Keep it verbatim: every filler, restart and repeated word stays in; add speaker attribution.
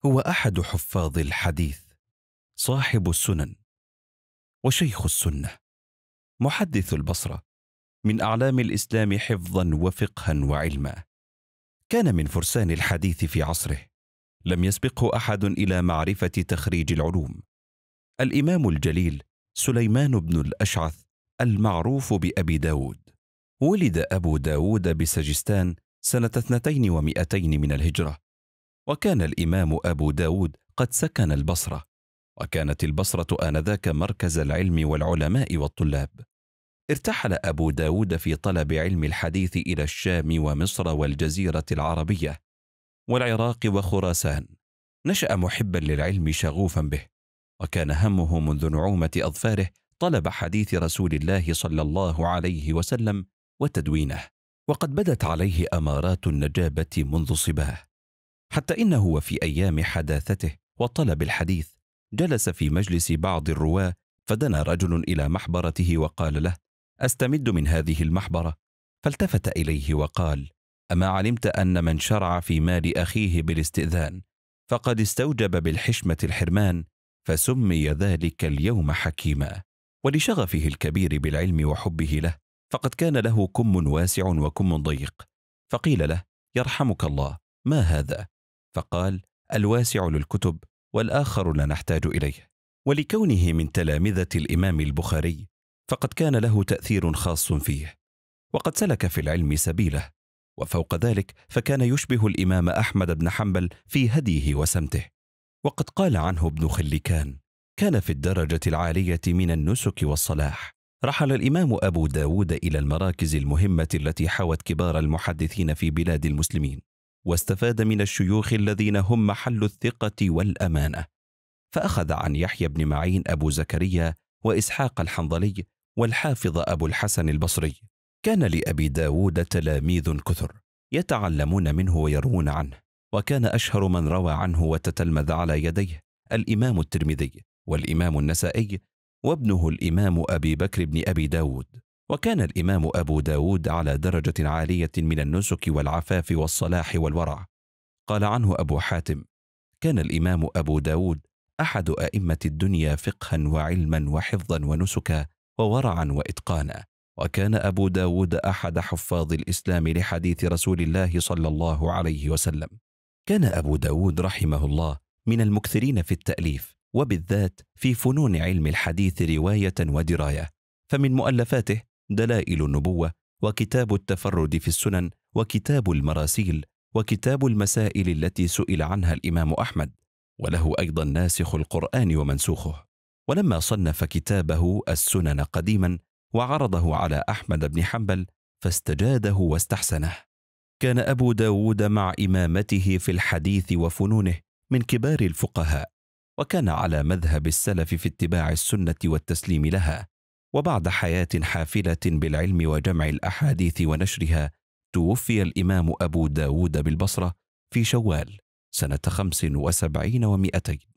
Speaker 1: هو أحد حفاظ الحديث، صاحب السنن، وشيخ السنة، محدث البصرة، من أعلام الإسلام حفظا وفقها وعلما. كان من فرسان الحديث في عصره، لم يسبقه أحد إلى معرفة تخريج العلوم. الإمام الجليل سليمان بن الأشعث المعروف بأبي داود، ولد أبو داود بسجستان سنة اثنتين ومئتين من الهجرة، وكان الإمام أبو داود قد سكن البصرة، وكانت البصرة آنذاك مركز العلم والعلماء والطلاب. ارتحل أبو داود في طلب علم الحديث إلى الشام ومصر والجزيرة العربية والعراق وخراسان. نشأ محبا للعلم شغوفا به، وكان همه منذ نعومة أظفاره طلب حديث رسول الله صلى الله عليه وسلم وتدوينه، وقد بدت عليه أمارات النجابة منذ صباه، حتى إنه وفي أيام حداثته وطلب الحديث جلس في مجلس بعض الرواة، فدنا رجل إلى محبرته وقال له: أستمد من هذه المحبرة؟ فالتفت إليه وقال: أما علمت أن من شرع في مال أخيه بالاستئذان فقد استوجب بالحشمة الحرمان، فسمي ذلك اليوم حكيما. ولشغفه الكبير بالعلم وحبه له، فقد كان له كم واسع وكم ضيق، فقيل له: يرحمك الله، ما هذا؟ فقال: الواسع للكتب والآخر لا نحتاج إليه. ولكونه من تلامذة الإمام البخاري، فقد كان له تأثير خاص فيه، وقد سلك في العلم سبيله، وفوق ذلك فكان يشبه الإمام أحمد بن حنبل في هديه وسمته. وقد قال عنه ابن خلكان: كان في الدرجة العالية من النسك والصلاح. رحل الإمام أبو داود إلى المراكز المهمة التي حوت كبار المحدثين في بلاد المسلمين، واستفاد من الشيوخ الذين هم محل الثقة والأمانة، فأخذ عن يحيى بن معين أبو زكريا وإسحاق الحنظلي والحافظ أبو الحسن البصري. كان لأبي داود تلاميذ كثر يتعلمون منه ويروون عنه، وكان أشهر من روى عنه وتتلمذ على يديه الإمام الترمذي والإمام النسائي وابنه الإمام أبي بكر بن أبي داود. وكان الإمام أبو داود على درجة عالية من النسك والعفاف والصلاح والورع. قال عنه أبو حاتم: كان الإمام أبو داود أحد أئمة الدنيا فقها وعلما وحفظا ونسكا وورعا وإتقانا. وكان أبو داود أحد حفاظ الإسلام لحديث رسول الله صلى الله عليه وسلم. كان أبو داود رحمه الله من المكثرين في التأليف، وبالذات في فنون علم الحديث رواية ودراية، فمن مؤلفاته دلائل النبوة، وكتاب التفرد في السنن، وكتاب المراسيل، وكتاب المسائل التي سئل عنها الإمام أحمد، وله أيضا ناسخ القرآن ومنسوخه. ولما صنف كتابه السنن قديما وعرضه على أحمد بن حنبل فاستجاده واستحسنه. كان أبو داود مع إمامته في الحديث وفنونه من كبار الفقهاء، وكان على مذهب السلف في اتباع السنة والتسليم لها. وبعد حياة حافلة بالعلم وجمع الأحاديث ونشرها، توفي الإمام أبو داود بالبصرة في شوال سنة خمس وسبعين ومئتين.